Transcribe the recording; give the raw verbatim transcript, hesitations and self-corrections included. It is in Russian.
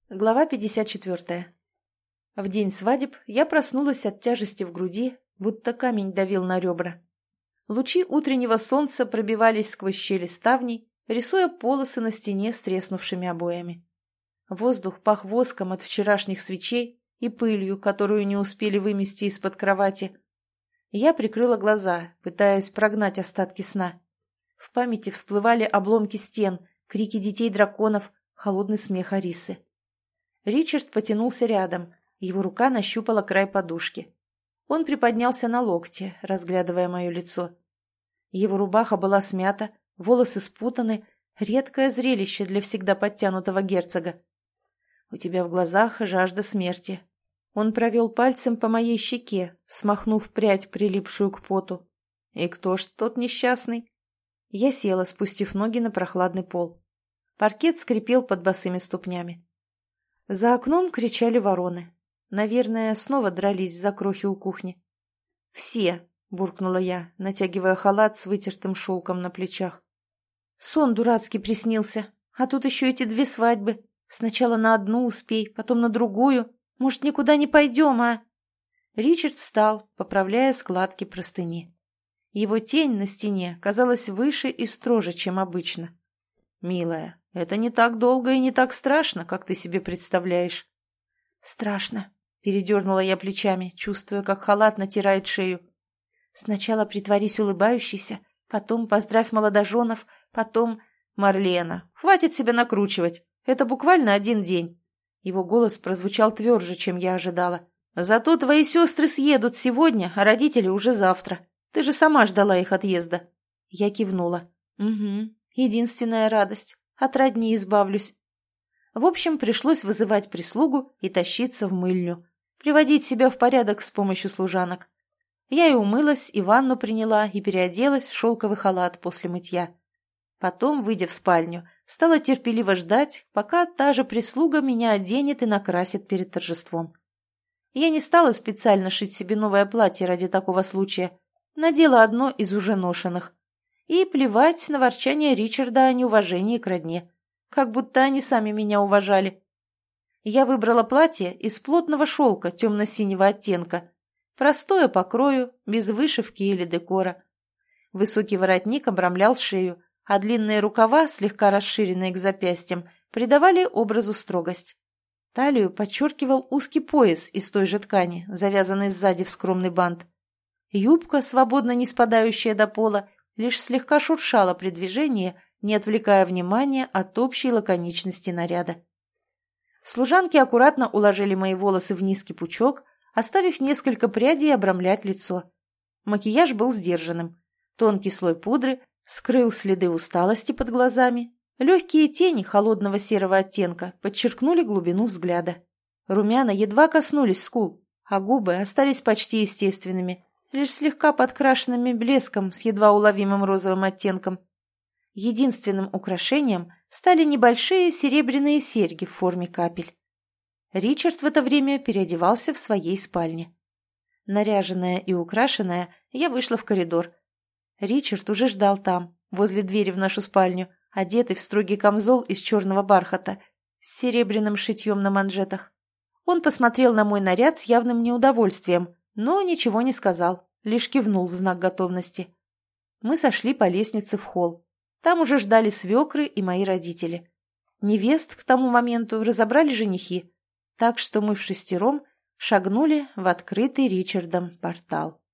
Глава пятьдесят четвертая. В день свадеб я проснулась от тяжести в груди, будто камень давил на ребра. Лучи утреннего солнца пробивались сквозь щели ставней, рисуя полосы на стене с треснувшими обоями. Воздух пах воском от вчерашних свечей и пылью, которую не успели вымести из-под кровати. Я прикрыла глаза, пытаясь прогнать остатки сна. В памяти всплывали обломки стен, крики детей-драконов, холодный смех Арисы. Ричард потянулся рядом, его рука нащупала край подушки. Он приподнялся на локте, разглядывая мое лицо. Его рубаха была смята, волосы спутаны, редкое зрелище для всегда подтянутого герцога. «У тебя в глазах жажда смерти». Он провел пальцем по моей щеке, смахнув прядь, прилипшую к поту. «И кто ж тот несчастный?» Я села, спустив ноги на прохладный пол. Паркет скрипел под босыми ступнями. За окном кричали вороны. Наверное, снова дрались за крохи у кухни. «Все!» — буркнула я, натягивая халат с вытертым шелком на плечах. «Сон дурацкий приснился. А тут еще эти две свадьбы. Сначала на одну успей, потом на другую. Может, никуда не пойдем, а?» Ричард встал, поправляя складки простыни. Его тень на стене казалась выше и строже, чем обычно. «Милая, это не так долго и не так страшно, как ты себе представляешь». «Страшно», — передернула я плечами, чувствуя, как халат натирает шею. «Сначала притворись улыбающейся, потом поздравь молодоженов, потом...» «Марлена, хватит себя накручивать. Это буквально один день». Его голос прозвучал тверже, чем я ожидала. «Зато твои сестры съедут сегодня, а родители уже завтра. Ты же сама ждала их отъезда». Я кивнула. «Угу, единственная радость. От родни избавлюсь». В общем, пришлось вызывать прислугу и тащиться в мыльню, приводить себя в порядок с помощью служанок. Я и умылась, и ванну приняла, и переоделась в шелковый халат после мытья. Потом, выйдя в спальню, стала терпеливо ждать, пока та же прислуга меня оденет и накрасит перед торжеством. Я не стала специально шить себе новое платье ради такого случая, надела одно из уже ношенных. И плевать на ворчание Ричарда о неуважении к родне. Как будто они сами меня уважали. Я выбрала платье из плотного шелка темно-синего оттенка. Простое по крою, без вышивки или декора. Высокий воротник обрамлял шею, а длинные рукава, слегка расширенные к запястьям, придавали образу строгость. Талию подчеркивал узкий пояс из той же ткани, завязанный сзади в скромный бант. Юбка, свободно не спадающая до пола, лишь слегка шуршала при движении, не отвлекая внимания от общей лаконичности наряда. Служанки аккуратно уложили мои волосы в низкий пучок, оставив несколько прядей обрамлять лицо. Макияж был сдержанным. Тонкий слой пудры скрыл следы усталости под глазами. Легкие тени холодного серого оттенка подчеркнули глубину взгляда. Румяна едва коснулись скул, а губы остались почти естественными, лишь слегка подкрашенными блеском с едва уловимым розовым оттенком. Единственным украшением стали небольшие серебряные серьги в форме капель. Ричард в это время переодевался в своей спальне. Наряженная и украшенная, я вышла в коридор. Ричард уже ждал там, возле двери в нашу спальню, одетый в строгий камзол из черного бархата, с серебряным шитьем на манжетах. Он посмотрел на мой наряд с явным неудовольствием, но ничего не сказал, лишь кивнул в знак готовности. Мы сошли по лестнице в холл. Там уже ждали свекры и мои родители. Невест к тому моменту разобрали женихи, так что мы в шестером шагнули в открытый Ричардом портал.